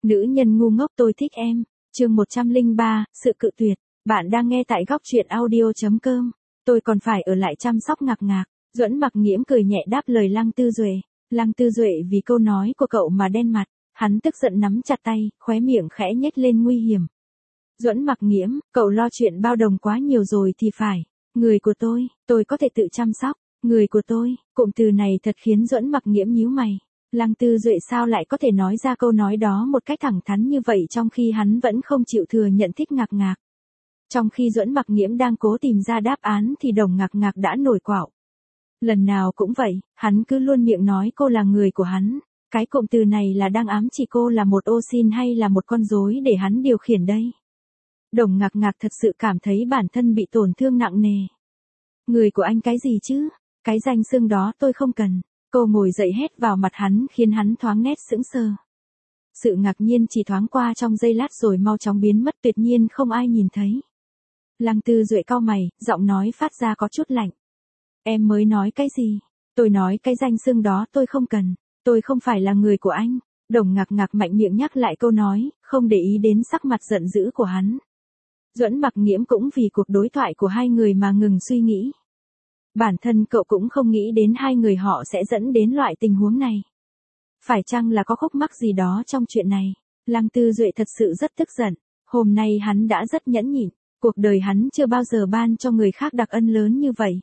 Nữ nhân ngu ngốc tôi thích em. Chương 103, sự cự tuyệt. Bạn đang nghe tại góc truyện audio.com. Tôi còn phải ở lại chăm sóc Ngạc Ngạc. Duẫn Mặc Nghiễm cười nhẹ đáp lời Lăng Tư Duệ. Lăng Tư Duệ vì câu nói của cậu mà đen mặt, hắn tức giận nắm chặt tay, khóe miệng khẽ nhếch lên nguy hiểm. Duẫn Mặc Nghiễm, cậu lo chuyện bao đồng quá nhiều rồi thì phải. Người của tôi có thể tự chăm sóc. Người của tôi, cụm từ này thật khiến Duẫn Mặc Nghiễm nhíu mày. Lăng Tư Duệ sao lại có thể nói ra câu nói đó một cách thẳng thắn như vậy trong khi hắn vẫn không chịu thừa nhận thích Ngạc Ngạc. Trong khi Duẫn Mặc Nghiễm đang cố tìm ra đáp án thì Đồng Ngạc Ngạc đã nổi quạo. Lần nào cũng vậy, hắn cứ luôn miệng nói cô là người của hắn. Cái cụm từ này là đang ám chỉ cô là một ô xin hay là một con rối để hắn điều khiển đây. Đồng Ngạc Ngạc thật sự cảm thấy bản thân bị tổn thương nặng nề. Người của anh cái gì chứ? Cái danh xưng đó tôi không cần. Cô ngồi dậy hét vào mặt hắn khiến hắn thoáng nét sững sờ. Sự ngạc nhiên chỉ thoáng qua trong giây lát rồi mau chóng biến mất tuyệt nhiên không ai nhìn thấy. Lăng Tư Duệ cau mày, giọng nói phát ra có chút lạnh. Em mới nói cái gì? Tôi nói cái danh xưng đó tôi không cần. Tôi không phải là người của anh. Đồng Ngạc Ngạc mạnh miệng nhắc lại câu nói, không để ý đến sắc mặt giận dữ của hắn. Duẫn Mặc Nghiễm cũng vì cuộc đối thoại của hai người mà ngừng suy nghĩ. Bản thân cậu cũng không nghĩ đến hai người họ sẽ dẫn đến loại tình huống này. Phải chăng là có khúc mắc gì đó trong chuyện này? Lăng Tư Duệ thật sự rất tức giận. Hôm nay hắn đã rất nhẫn nhịn. Cuộc đời hắn chưa bao giờ ban cho người khác đặc ân lớn như vậy.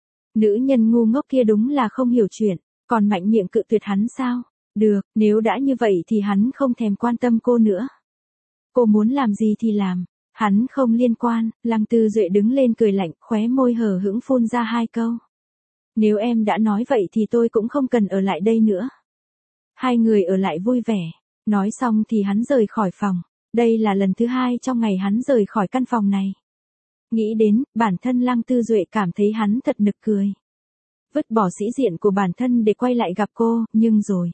Nữ nhân ngu ngốc kia đúng là không hiểu chuyện. Còn mạnh miệng cự tuyệt hắn sao? Được, nếu đã như vậy thì hắn không thèm quan tâm cô nữa. Cô muốn làm gì thì làm. Hắn không liên quan. Lăng Tư Duệ đứng lên cười lạnh, khóe môi hờ hững phun ra hai câu. Nếu em đã nói vậy thì tôi cũng không cần ở lại đây nữa. Hai người ở lại vui vẻ. Nói xong thì hắn rời khỏi phòng. Đây là lần thứ hai trong ngày hắn rời khỏi căn phòng này. Nghĩ đến, bản thân Lăng Tư Duệ cảm thấy hắn thật nực cười. Vứt bỏ sĩ diện của bản thân để quay lại gặp cô, nhưng rồi.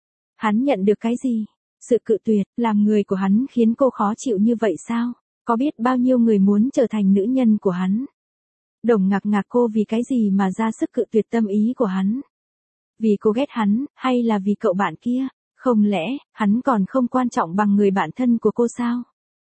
Hắn nhận được cái gì? Sự cự tuyệt, làm người của hắn khiến cô khó chịu như vậy sao? Có biết bao nhiêu người muốn trở thành nữ nhân của hắn? Đồng Ngạc Ngạc cô vì cái gì mà ra sức cự tuyệt tâm ý của hắn? Vì cô ghét hắn, hay là vì cậu bạn kia? Không lẽ, hắn còn không quan trọng bằng người bạn thân của cô sao?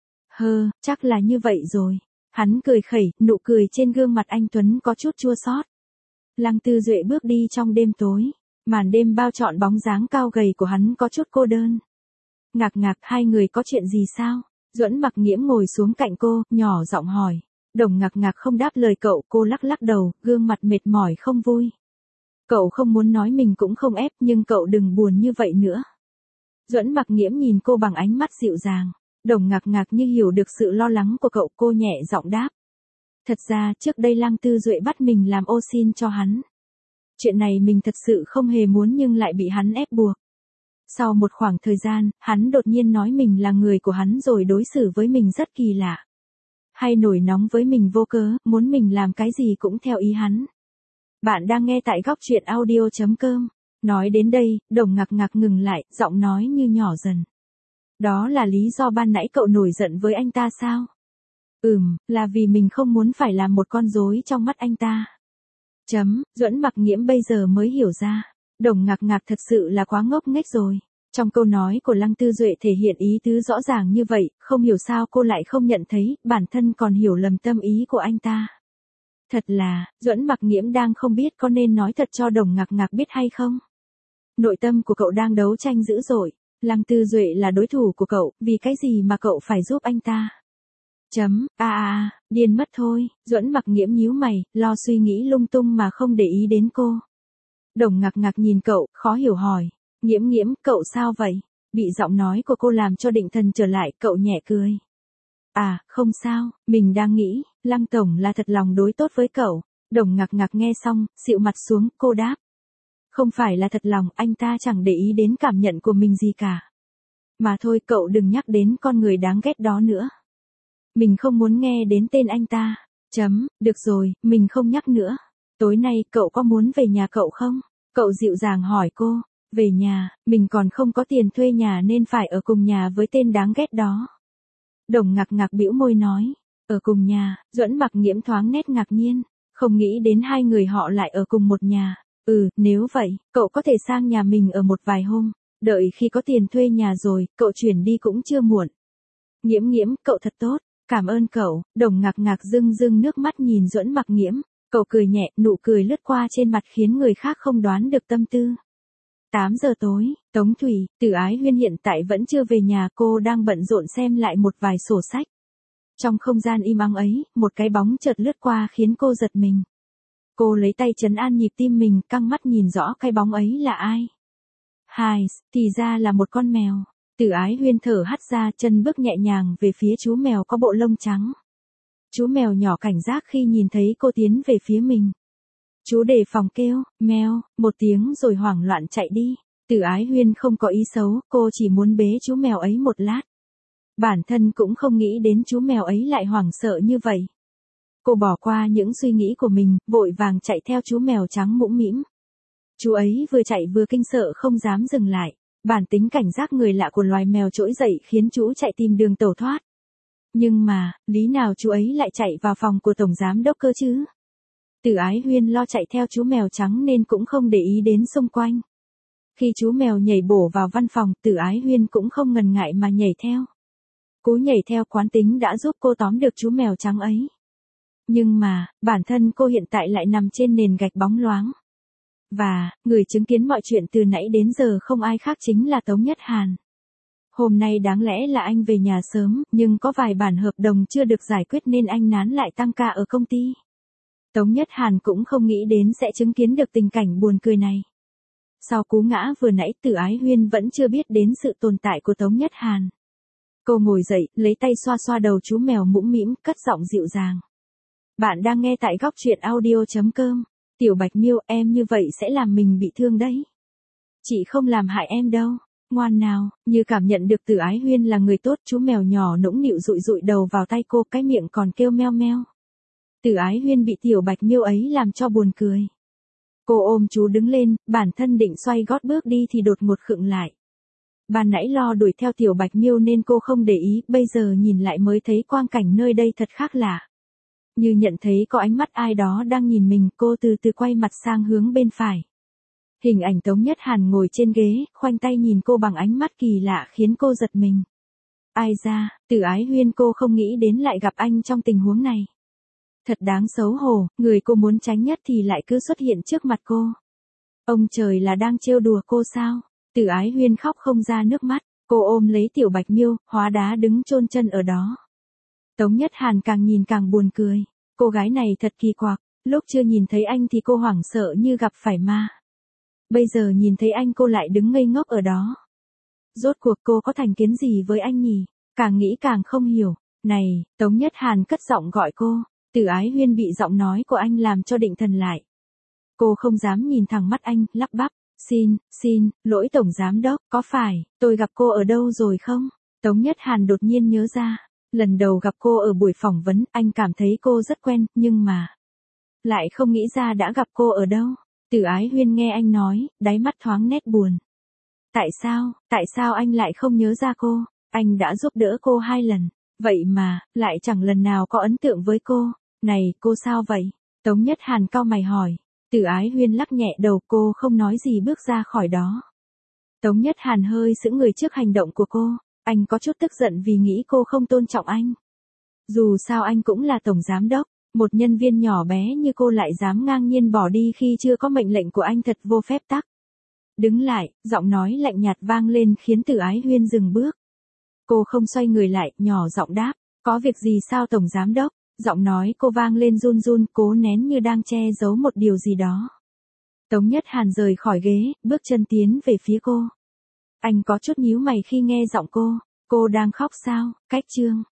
Chắc là như vậy rồi. Hắn cười khẩy, nụ cười trên gương mặt anh Tuấn có chút chua xót. Lăng Tư Duệ bước đi trong đêm tối. Màn đêm bao trọn bóng dáng cao gầy của hắn có chút cô đơn. Ngạc Ngạc, hai người có chuyện gì sao? Duẫn Mặc Nghiễm ngồi xuống cạnh cô, nhỏ giọng hỏi. Đồng Ngạc Ngạc không đáp lời cậu, cô lắc lắc đầu, gương mặt mệt mỏi không vui. Cậu không muốn nói mình cũng không ép, nhưng cậu đừng buồn như vậy nữa. Duẫn Mặc Nghiễm nhìn cô bằng ánh mắt dịu dàng. Đồng Ngạc Ngạc như hiểu được sự lo lắng của cậu, cô nhẹ giọng đáp. Thật ra, trước đây Lăng Tư Duệ bắt mình làm ô xin cho hắn. Chuyện này mình thật sự không hề muốn nhưng lại bị hắn ép buộc. Sau một khoảng thời gian, hắn đột nhiên nói mình là người của hắn rồi đối xử với mình rất kỳ lạ. Hay nổi nóng với mình vô cớ, muốn mình làm cái gì cũng theo ý hắn. Bạn đang nghe tại góc truyện audio.com. Nói đến đây, Đồng Ngạc Ngạc ngừng lại, giọng nói như nhỏ dần. Đó là lý do ban nãy cậu nổi giận với anh ta sao? Là vì mình không muốn phải làm một con rối trong mắt anh ta. Duẫn Mặc Nghiễm bây giờ mới hiểu ra. Đồng Ngạc Ngạc thật sự là quá ngốc nghếch rồi. Trong câu nói của Lăng Tư Duệ thể hiện ý tứ rõ ràng như vậy, không hiểu sao cô lại không nhận thấy, bản thân còn hiểu lầm tâm ý của anh ta. Thật là, Duẫn Mặc Nghiễm đang không biết có nên nói thật cho Đồng Ngạc Ngạc biết hay không. Nội tâm của cậu đang đấu tranh dữ dội. Lăng Tư Duệ là đối thủ của cậu, vì cái gì mà cậu phải giúp anh ta? Điên mất thôi. Duẫn Mặc Nghiễm nhíu mày, lo suy nghĩ lung tung mà không để ý đến cô. Đồng Ngạc Ngạc nhìn cậu, khó hiểu hỏi. Nghiễm, cậu sao vậy? Bị giọng nói của cô làm cho định thần trở lại, cậu nhẹ cười. Không sao, mình đang nghĩ, Lăng Tổng là thật lòng đối tốt với cậu. Đồng Ngạc Ngạc nghe xong, xịu mặt xuống, cô đáp. Không phải là thật lòng, anh ta chẳng để ý đến cảm nhận của mình gì cả. Mà thôi, cậu đừng nhắc đến con người đáng ghét đó nữa. Mình không muốn nghe đến tên anh ta. Được rồi, mình không nhắc nữa. Tối nay, cậu có muốn về nhà cậu không? Cậu dịu dàng hỏi cô. Về nhà, mình còn không có tiền thuê nhà nên phải ở cùng nhà với tên đáng ghét đó. Đồng Ngạc Ngạc bĩu môi nói. Ở cùng nhà, Duẫn Mặc Nghiễm thoáng nét ngạc nhiên. Không nghĩ đến hai người họ lại ở cùng một nhà. Nếu vậy, cậu có thể sang nhà mình ở một vài hôm. đợi khi có tiền thuê nhà rồi, cậu chuyển đi cũng chưa muộn. Nghiễm Nghiễm, cậu thật tốt, cảm ơn cậu. Đồng Ngạc Ngạc rưng rưng nước mắt nhìn Duẫn Mặc Nghiễm, cậu cười nhẹ, nụ cười lướt qua trên mặt khiến người khác không đoán được tâm tư. 8 giờ tối, Tống Thủy, Từ Ái Huyên hiện tại vẫn chưa về nhà, cô đang bận rộn xem lại một vài sổ sách. Trong không gian im ắng ấy, một cái bóng chợt lướt qua khiến cô giật mình. Cô lấy tay trấn an nhịp tim mình, căng mắt nhìn rõ cái bóng ấy là ai. Hài, thì ra là một con mèo. Từ Ái Huyên thở hắt ra, chân bước nhẹ nhàng về phía chú mèo có bộ lông trắng. Chú mèo nhỏ cảnh giác khi nhìn thấy cô tiến về phía mình. Chú đề phòng kêu, meo, một tiếng rồi hoảng loạn chạy đi. Từ Ái Huyên không có ý xấu, cô chỉ muốn bế chú mèo ấy một lát. Bản thân cũng không nghĩ đến chú mèo ấy lại hoảng sợ như vậy. Cô bỏ qua những suy nghĩ của mình, vội vàng chạy theo chú mèo trắng mũm mĩm. Chú ấy vừa chạy vừa kinh sợ không dám dừng lại. Bản tính cảnh giác người lạ của loài mèo trỗi dậy khiến chú chạy tìm đường tẩu thoát. Nhưng mà, lý nào chú ấy lại chạy vào phòng của tổng giám đốc cơ chứ? Từ Ái Huyên lo chạy theo chú mèo trắng nên cũng không để ý đến xung quanh. Khi chú mèo nhảy bổ vào văn phòng, Từ Ái Huyên cũng không ngần ngại mà nhảy theo. Cú nhảy theo quán tính đã giúp cô tóm được chú mèo trắng ấy. Nhưng mà, bản thân cô hiện tại lại nằm trên nền gạch bóng loáng. Và, người chứng kiến mọi chuyện từ nãy đến giờ không ai khác chính là Tống Nhất Hàn. Hôm nay đáng lẽ là anh về nhà sớm, nhưng có vài bản hợp đồng chưa được giải quyết nên anh nán lại tăng ca ở công ty. Tống Nhất Hàn cũng không nghĩ đến sẽ chứng kiến được tình cảnh buồn cười này. Sau cú ngã vừa nãy, Từ Ái Huyên vẫn chưa biết đến sự tồn tại của Tống Nhất Hàn. Cô ngồi dậy, lấy tay xoa xoa đầu chú mèo mũm mĩm, cất giọng dịu dàng. Bạn đang nghe tại góc truyện audio.com. Tiểu Bạch Miêu, em như vậy sẽ làm mình bị thương đấy. Chị không làm hại em đâu. Ngoan nào, như cảm nhận được Từ Ái Huyên là người tốt, chú mèo nhỏ nũng nịu dụi dụi đầu vào tay cô, cái miệng còn kêu meo meo. Từ Ái Huyên bị Tiểu Bạch Miêu ấy làm cho buồn cười. Cô ôm chú đứng lên, bản thân định xoay gót bước đi thì đột ngột khựng lại. Ban nãy lo đuổi theo Tiểu Bạch Miêu nên cô không để ý, bây giờ nhìn lại mới thấy quang cảnh nơi đây thật khác lạ. Như nhận thấy có ánh mắt ai đó đang nhìn mình, cô từ từ quay mặt sang hướng bên phải. Hình ảnh Tống Nhất Hàn ngồi trên ghế, khoanh tay nhìn cô bằng ánh mắt kỳ lạ khiến cô giật mình. Ai ra, Từ Ái Huyên cô không nghĩ đến lại gặp anh trong tình huống này. Thật đáng xấu hổ, người cô muốn tránh nhất thì lại cứ xuất hiện trước mặt cô. Ông trời là đang trêu đùa cô sao? Từ Ái Huyên khóc không ra nước mắt, cô ôm lấy Tiểu Bạch Miêu, hóa đá đứng chôn chân ở đó. Tống Nhất Hàn càng nhìn càng buồn cười, cô gái này thật kỳ quặc, lúc chưa nhìn thấy anh thì cô hoảng sợ như gặp phải ma. Bây giờ nhìn thấy anh cô lại đứng ngây ngốc ở đó. Rốt cuộc cô có thành kiến gì với anh nhỉ? Càng nghĩ càng không hiểu. Này, Tống Nhất Hàn cất giọng gọi cô. Từ Ái Huyên bị giọng nói của anh làm cho định thần lại. Cô không dám nhìn thẳng mắt anh, lắp bắp. Xin, lỗi tổng giám đốc, có phải, tôi gặp cô ở đâu rồi không? Tống Nhất Hàn đột nhiên nhớ ra. Lần đầu gặp cô ở buổi phỏng vấn, anh cảm thấy cô rất quen, nhưng mà lại không nghĩ ra đã gặp cô ở đâu. Từ Ái Huyên nghe anh nói, đáy mắt thoáng nét buồn. Tại sao anh lại không nhớ ra cô? Anh đã giúp đỡ cô 2 lần, vậy mà, lại chẳng lần nào có ấn tượng với cô. Này, cô sao vậy? Tống Nhất Hàn cau mày hỏi. Từ Ái Huyên lắc nhẹ đầu, cô không nói gì bước ra khỏi đó. Tống Nhất Hàn hơi sững người trước hành động của cô. Anh có chút tức giận vì nghĩ cô không tôn trọng anh. Dù sao anh cũng là tổng giám đốc, một nhân viên nhỏ bé như cô lại dám ngang nhiên bỏ đi khi chưa có mệnh lệnh của anh, thật vô phép tắc. Đứng lại, giọng nói lạnh nhạt vang lên khiến Từ Ái Huyên dừng bước. Cô không xoay người lại, nhỏ giọng đáp, có việc gì sao tổng giám đốc? Giọng nói cô vang lên run run, cố nén như đang che giấu một điều gì đó. Tống Nhất Hàn rời khỏi ghế, bước chân tiến về phía cô. Anh có chút nhíu mày khi nghe giọng cô đang khóc sao? Cách chương